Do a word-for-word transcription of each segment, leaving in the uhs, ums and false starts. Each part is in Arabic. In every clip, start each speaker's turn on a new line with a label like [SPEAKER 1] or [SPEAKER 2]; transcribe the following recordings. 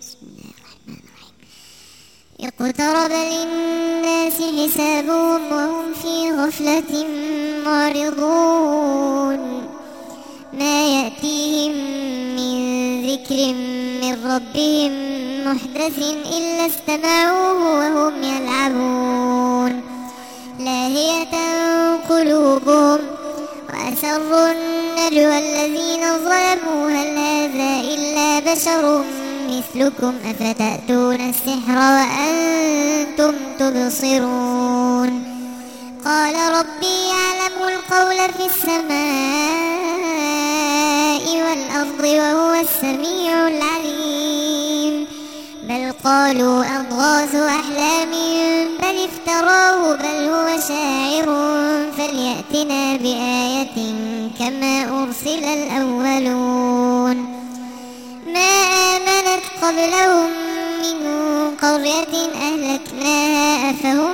[SPEAKER 1] بسم الله الرحمن الرحيم. اقترب للناس حسابهم وهم في غفلة معرضون ما يأتيهم من ذكر من ربهم محدث إلا استمعوه وهم يلعبون لاهية قلوبهم وأسروا النجوى الذين ظلموا هل هذا إلا بشر مثلكم أفتأتون السحر وأنتم تبصرون قال ربي يعلم القول في السماء والأرض وهو السميع العليم بل قالوا أضغاث أحلام بل افتراه بل هو شاعر فليأتنا بآية كما أرسل الأولون ما آمنت قبلهم من قرية أهلكناها أفهم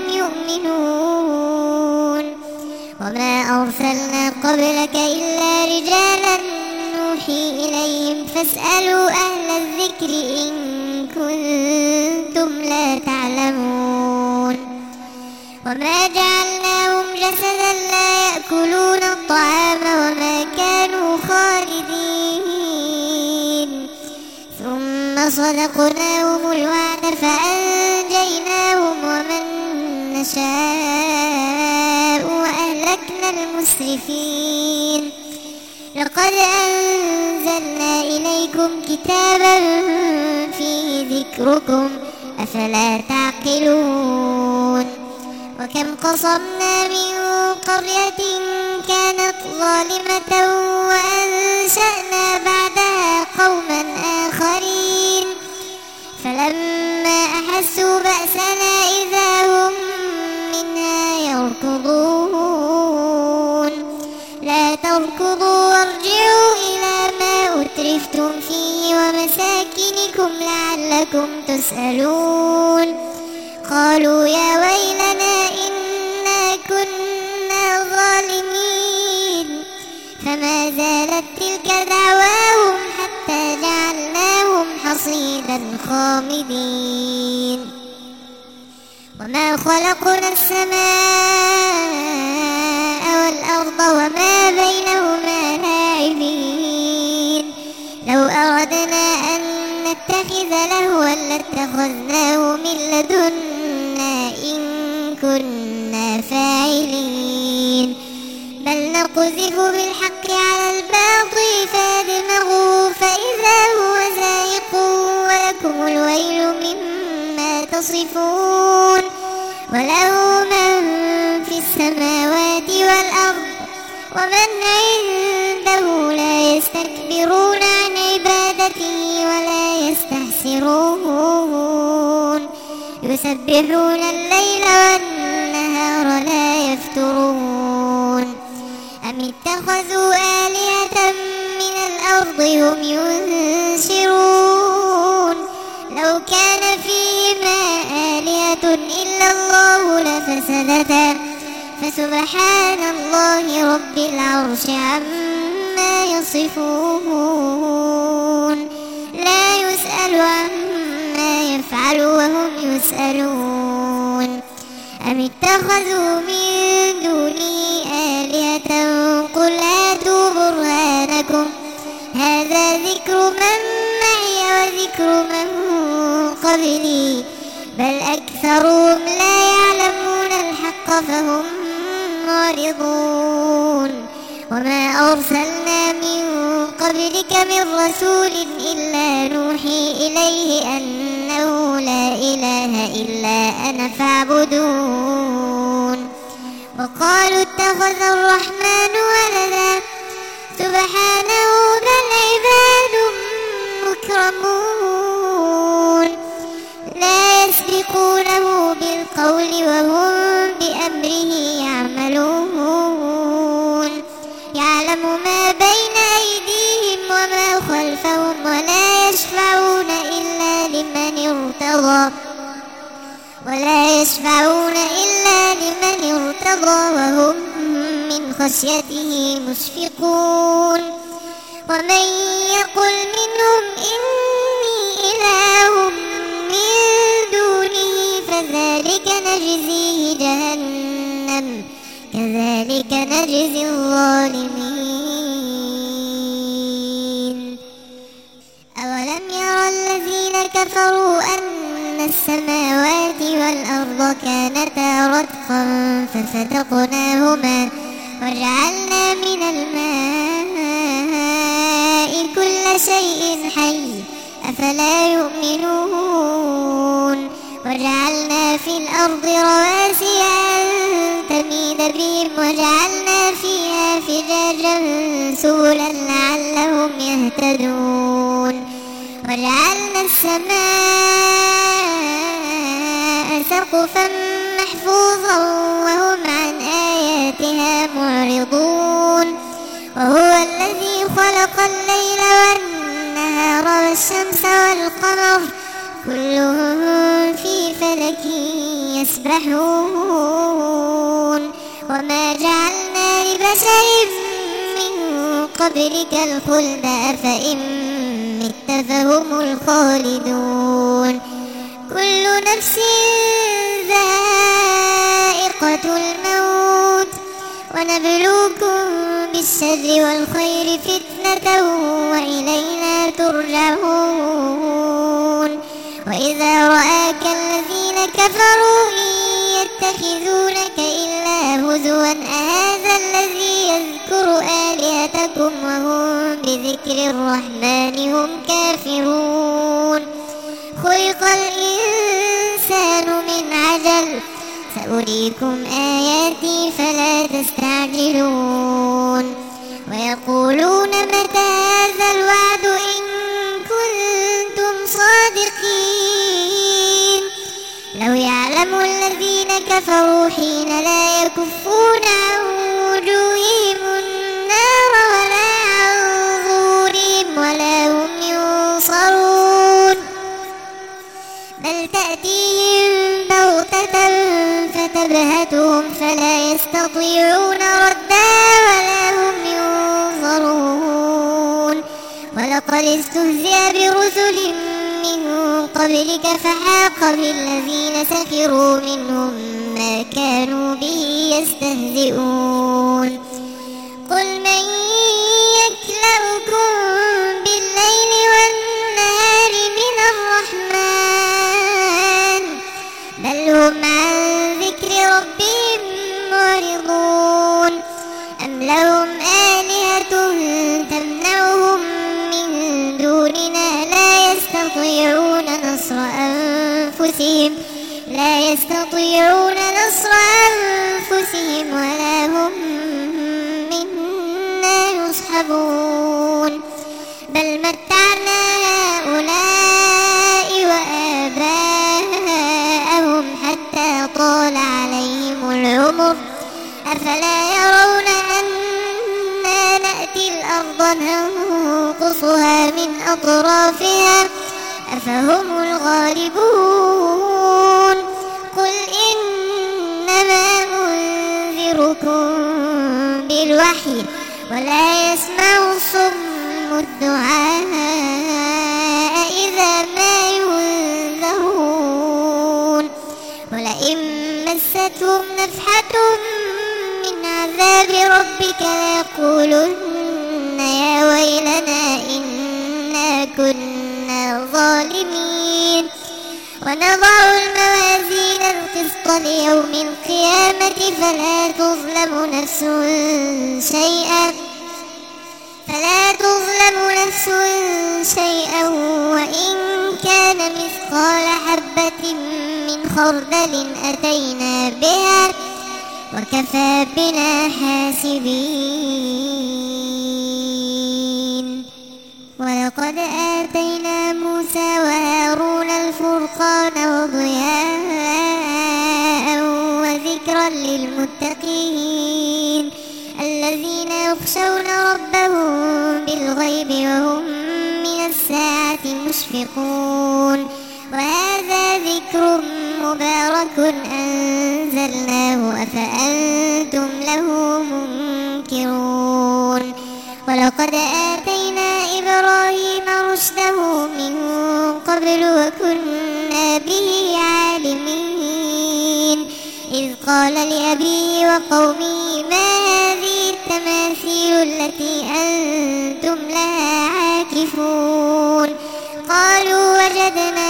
[SPEAKER 1] يؤمنون وما أرسلنا قبلك إلا رجالا نوحي إليهم فاسألوا أهل الذكر إن كنتم لا تعلمون وما جعلناهم جسدا لا يأكلون الطعام وما كانوا خالدين ثم صدقناهم الوعد فأنجيناهم ومن نشاء وأهلكنا المسرفين لقد أنزلنا إليكم كتابا فيه ذكركم أفلا تعقلون وكم قصمنا من قرية كانت ظالمة وأنشأنا بعدها قوما آخرين فلما أحسوا بأسنا إذا هم منها يركضون لا تركضوا وارجعوا إلى ما أترفتم فيه ومساكنكم لعلكم تسألون قالوا يا ويلنا إنا كنا ظالمين فما زالت تلك دعواهم حتى جعلناهم حصيدا خامدين وما خلقنا السماء والأرض وما بينهما لاعبين لو أردنا أن نتخذ لهوا لاتخذناه من لدنا إن كنا فاعلين بل نقذف بالحق على الباطل فيدمغه فإذا هو زاهق ولكم الويل مما تصفون وله من في السماوات والأرض ومن عنده لا يستكبرون عن عبادته ولا يستحسرون يسبحون الليل والنهار لا يفترون أم اتخذوا آلهة من الأرض هم ينشرون لو كان فيهما آلهة إلا الله لفسدتا فسبحان الله رب العرش عما يصفون لا يسأل عما يفعل وهم يسألون أم اتخذوا من دونه آلهة قل هاتوا برهانكم هذا ذكر من معي وذكر من قبلي بل أكثرهم لا يعلمون الحق فهم معرضون وما أرسلنا من قبلك من رسول إلا نوحي إليه أنه لا إله إلا أنا فاعبدون وقالوا اتخذ الرحمن ولدا سبحانه بل عباد مكرمون لا يسبقونه بالقول وهم بأمره يعملون يعلم ما بين أيديهم وما خلفهم ولا يشفعون إلا لمن ارتضى ولا يشفعون إلا لمن ارتضى وهم من خشيته مشفقون ومن يقل منهم إني إله كفروا أن السماوات والأرض كانتا رتقا ففتقناهما وجعلنا من الماء كل شيء حي أفلا يؤمنون وجعلنا في الأرض رواسي أن تميد بهم وجعلنا فيها فجاجا سبلا لعلهم يهتدون وجعلنا السماء سقفا محفوظا وهم عن آياتها معرضون وهو الذي خلق الليل والنهار والشمس والقمر كلهم في فلك يسبحون وما جعلنا لبشر من قبلك الخلد أفإن مت فهم الخالدون كل نفس ذائقة الموت ونبلوكم بالشر والخير فتنة وإلينا ترجعون وإذا رآك الذين كفروا إن يتخذونك إلا هزوا أهذا الذي يذكر آلهتكم وهم بذكر الرحمن هم كافرون خلق الإنسان من عجل سأريكم آياتي فلا تستعجلون ويقولون متى هذا الوعد إن كنتم صادقين لو يعلم الذين كفروا حين لا يكفون عن وجوههم النار ولا عن ظهورهم ولا هم ينصرون بل تأتيهم بغتة فتبهتهم فلا يستطيعون ردها ولا هم ينظرون ولقد استهزئ برسل من قبلك فحاق بالذين سخروا منهم ما كانوا به يستهزئون قل من يكلؤكم بالليل والنهار من الرحمن بل هم عن ذكر ربهم معرضون أم لهم آلهة تمنعهم من دوننا لا يستطيعون نصر أنفسهم لا يستطيعون نصر أنفسهم ولا هم منا يصحبون بل متعنا هؤلاء وآباءهم حتى طال عليهم العمر أفلا يرون أنا نأتي الأرض ننقصها من أطرافها أفهم الغالبون قل إنما أنذركم بالوحي ولا يسمع الصم الدعاء إذا ما ينذرون ولئن مستهم نفحة من عذاب ربك ليقولن يا ويلنا إنا كنا ظالمين ونضع الموازين القسط ليوم القيامة فلا تظلم نفس شيئا فلا تظلم نفس شيئا وإن كان مثقال حبة من خردل أتينا بها وكفى بنا حاسبين ولقد آتينا موسى وهارون الفرقان وضياء وذكرا للمتقين الذين يخشون ربهم بالغيب وهم من الساعة مشفقون وهذا ذكر مبارك أنزلناه أفأنتم له منكرون ولقد آتينا إبراهيم رشده من قبل وكنا به عالمين إذ قال لأبيه وقومه ما هذه التماثيل التي أنتم لها عاكفون قال قالوا وجدنا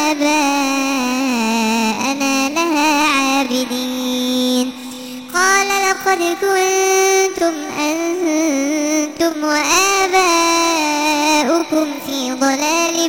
[SPEAKER 1] آباءنا لها عابدين قال لقد كنتم أنتم وآباؤكم في ضلال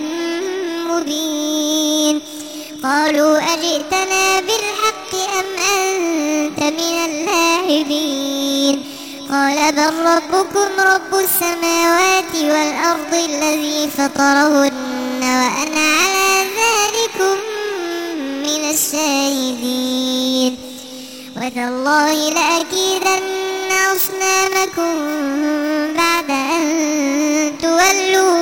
[SPEAKER 1] مبين قالوا أجئتنا بالحق أم أنت من اللاعبين قال بل ربكم رب السماوات والأرض الذي فطرهن وأنا على ذلكم من الشاهدين وتالله لأكيدن أصنامكم بعد أن تولوا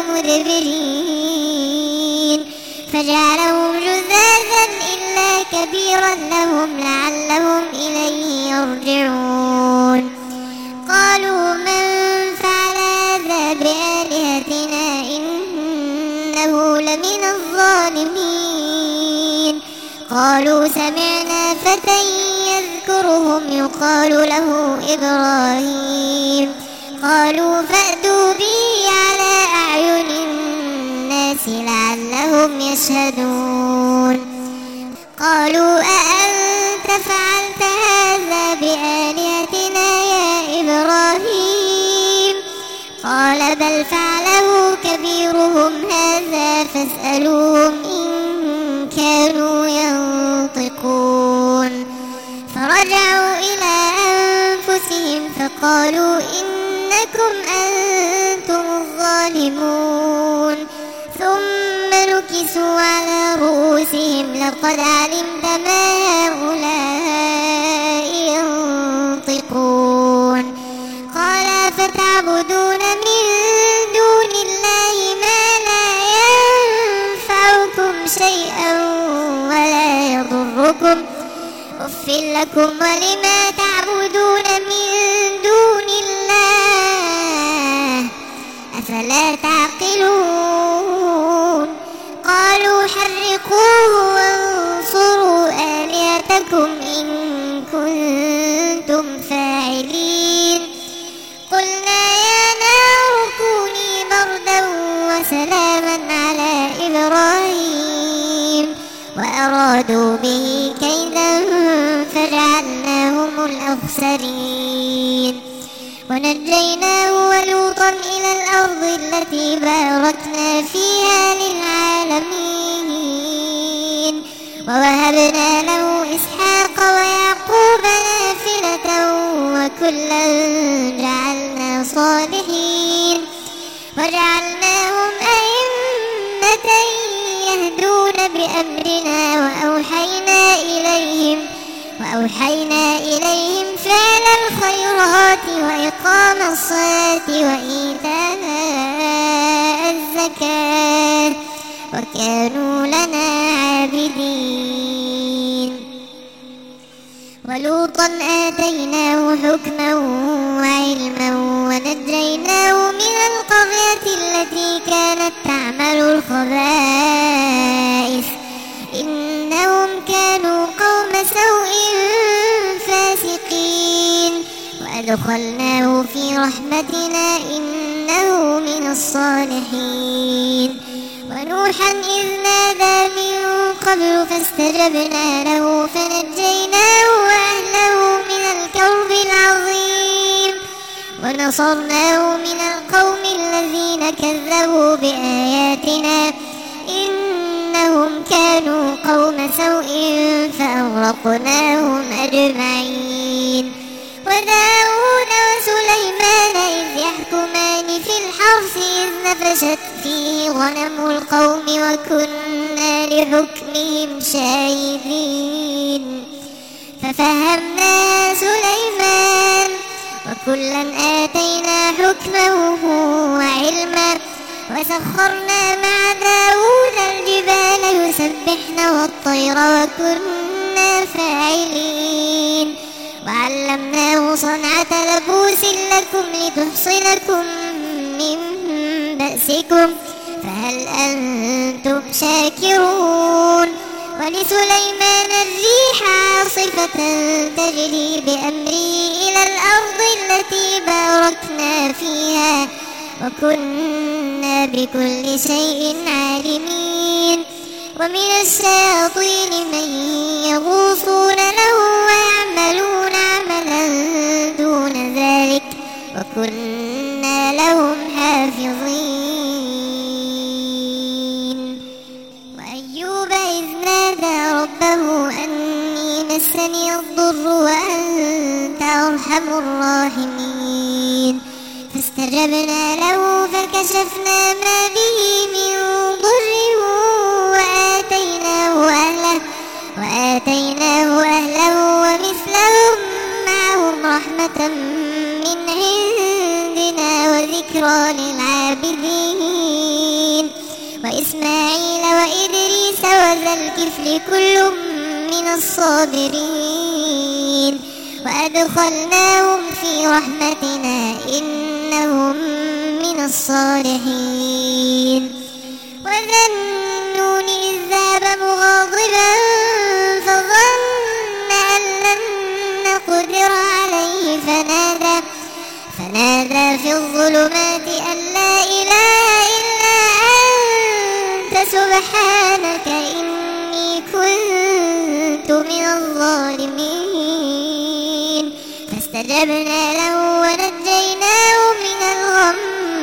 [SPEAKER 1] مدبرين فجعلهم جذاذا إلا كبيرا لهم لعلهم إليه يرجعون قالوا من فعل هذا بآلهتنا إنه لمن الظالمين قالوا سمعنا فتى يذكرهم يقال له إبراهيم قالوا فأتوا به على أعين الناس لعلهم يشهدون قالوا أأنت فعلت هذا بآلهتنا يا إبراهيم قال بل فعله كبيرهم هذا فاسألوهم إن كانوا ينطقون فرجعوا إلى أنفسهم فقالوا إنكم أنتم الظالمون ثم نكسوا على رؤوسهم لقد علمت ما هؤلاء ينطقون قال فتعبدون من دون الله ما لا ينفعكم شيئا ولا يضركم أف لكم ولما تعبدون من دون الله أفلا تعقلون قالوا حرقوه وانصروا آلهتكم إن كنتم فاعلين قلنا يا نار كوني بردا وسلاما على إبراهيم وأرادوا به كيدا فجعلناهم الأخسرين ونجيناه ولوطا إلى الأرض التي باركنا فيها للعالمين ووهبنا له إسحاق ويعقوب نافلة وكلا جعلنا صالحين وجعلناهم أئمة يهدون بأمرنا وأوحينا إليهم وأوحينا إليهم فعل الخيرات وإقام الصلاة وإيتاء الزكاة وكانوا لنا عابدين ولوطا آتيناه حكما وعلما ونجيناه من القرية التي كانت تعمل الخبائث إنهم كانوا قوم سوء فاسقين وأدخلناه في رحمتنا إنه من الصالحين ونوحا إذ نادى من قبل فاستجبنا له فنجيناه وأهله من الكرب العظيم ونصرناه من القوم الذين كذبوا بآياتنا إنهم كانوا قوم سوء فأغرقناهم أجمعين وداود وسليمان إذ يحكمان في الحرث إذ نفشت فيه غنم القوم وكنا لحكمهم شاهدين ففهمنا سليمان وكلا آتينا حكما وعلما وسخرنا مع داود الجبال يسبحن والطير وكنا فاعلين وعلمناه صنعة لبوس لكم لتحصنكم من بأسكم فهل أنتم شاكرون ولسليمان الريح عاصفة تجري بأمره إلى الأرض التي باركنا فيها وكنا بكل شيء عالمين. ومن الشياطين من يغوصون له ويعملون عملا دون ذلك وكنا لهم حافظين. وأيوب إذ نادى ربه أني مسني الضر وأنت أرحم الراحمين فاستجبنا له فكشفنا ما به من ضر وآتيناه أهله وآتيناه أهله ومثلهم معهم رحمة من عندنا وذكرى للعابدين. وإسماعيل وإدريس وذا الكفل كل من الصابرين وأدخلناهم في رحمتنا إنهم من الصالحين. وذا النون إذ ذهب مغاضبا فظن أن لن نقدر عليه فنادى فنادى في الظلمات أن لا إله إلا أنت سبحانك إني كنت من الظالمين. فاستجبنا له ونجيناه من الغم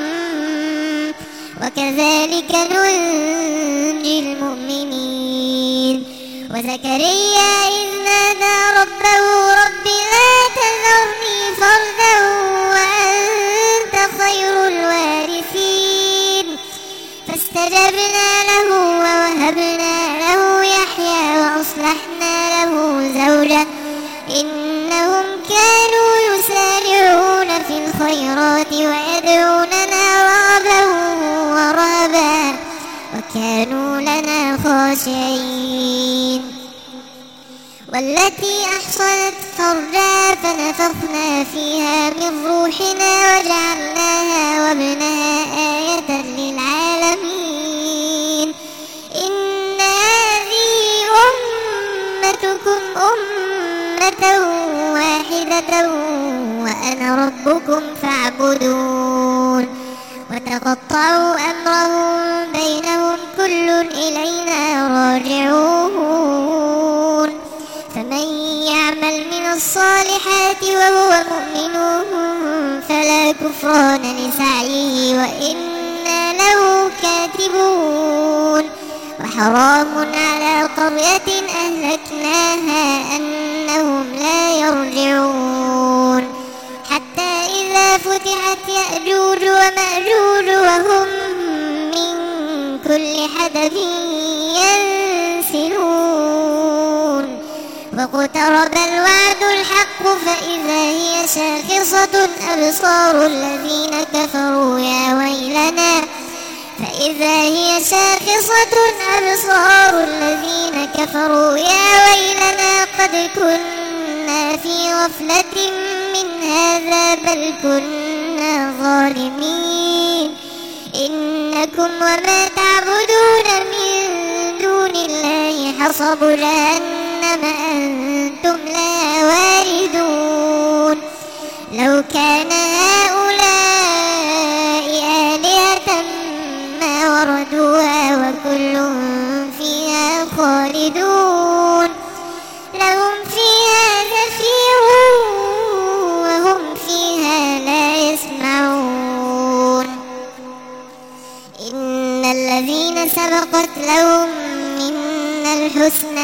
[SPEAKER 1] وكذلك ننجي المؤمنين. وزكريا إذ نادى ربه رب لا تذرني فردا وأنت خير الوارثين فاستجبنا له ووهبنا له يحيى وأصلحنا له زوجه إنهم كانوا يسارعون في الخيرات ويدعوننا رغبا ورهبا وكانوا لنا خاشعين. والتي أحصنت فرجها فنفخنا فيها من روحنا وجعلناها وابنها آية للعالمين. إن هذه أمتكم أمة واحدة وأنا ربكم فاعبدون. وتقطعوا أمرهم بينهم كل إلينا راجعون. فمن يعمل من الصالحات وهو مؤمن فلا كفران لسعيه وإنا له كاتبون. وحرام على قرية أهلكناها أنهم لا يرجعون حتى إذا فتحت يأجوج ومأجوج وهم من كل حدب ينسلون. واقترب الوعد الحق فإذا هي شاخصة أبصار الذين كفروا يا ويلنا فإذا هي شاخصة أبصار الذين كفروا يا ويلنا قد كنا في غفلة من هذا بل كنا ظالمين. إنكم وما تعبدون من دون الله حصب جهنم أنتم لها واردون. لو كان هؤلاء آلهة ما وردوها وكل فيها خالدون لهم فيها زفير وهم فيها لا يسمعون. إن الذين سبقت لهم منا الحسنى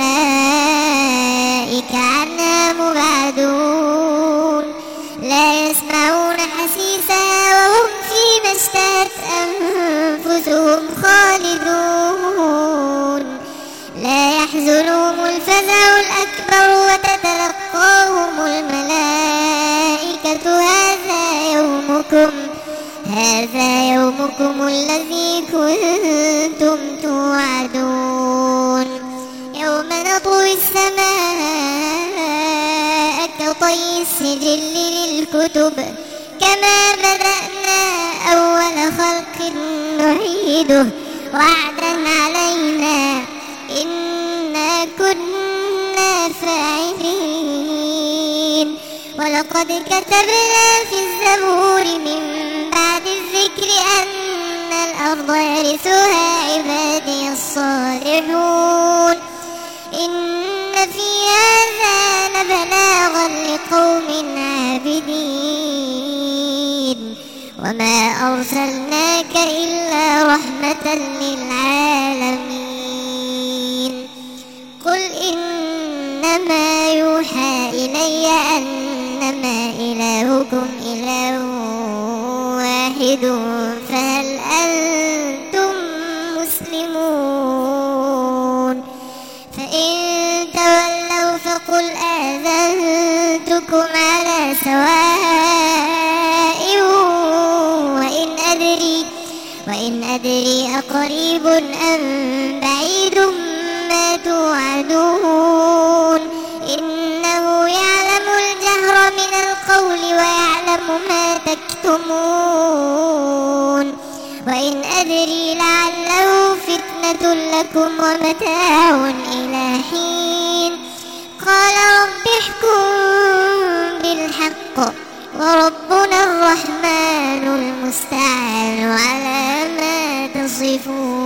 [SPEAKER 1] أولئك عنها مبعدون لا يسمعون حسيسها وهم فيما اشتهت أنفسهم خالدون. لا يحزنهم الفزع الأكبر وتتلقاهم الملائكة هذا يومكم هذا يومكم الذي كنتم توعدون. يوم نطوي السماء كطي السجل للكتب كما بدأنا أول خلق نعيده وعدا علينا إنا كنا فاعلين. ولقد كتبنا في الزبور من بعد الذكر الذكر أن الأرض يرثها عبادي الصالحون إن في هذا لبلاغا لقوم عابدين وما أرسلناك إلا رحمة للعالمين قل إنما يوحى إلي أنما إلهكم إله واحد فهل أنتم مسلمون فإن تولوا فقل آذنتكم على سواء وإن أدري وإن أدري أقريب أم بعيد ما توعدون إنه يعلم الجهر من القول ويعلم ما تكتمون وإن أدري لعله فتنة لكم ومتاع إلى حين قال رب احكم بالحق وربنا الرحمن المستعان على ما تصفون.